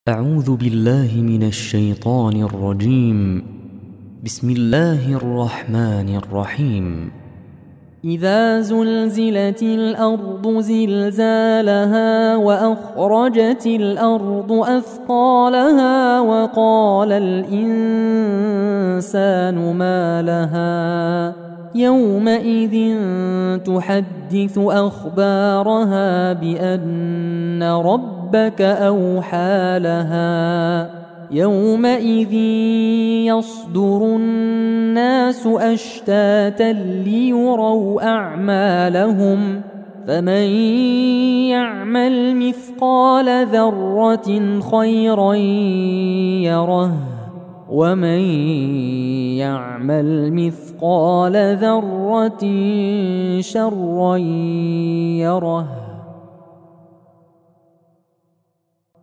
أعوذ بالله من الشيطان الرجيم. بسم الله الرحمن الرحيم. إذا زلزلت الأرض زلزالها وأخرجت الأرض أثقالها وقال الإنسان ما لها يومئذ تحدث أخبارها بأن ربك أوحى لها يومئذ يصدر الناس أشتاتا ليروا أعمالهم فمن يعمل مثقال ذرة خيرا يره ومن يعمل مثقال ذرة شرا يره.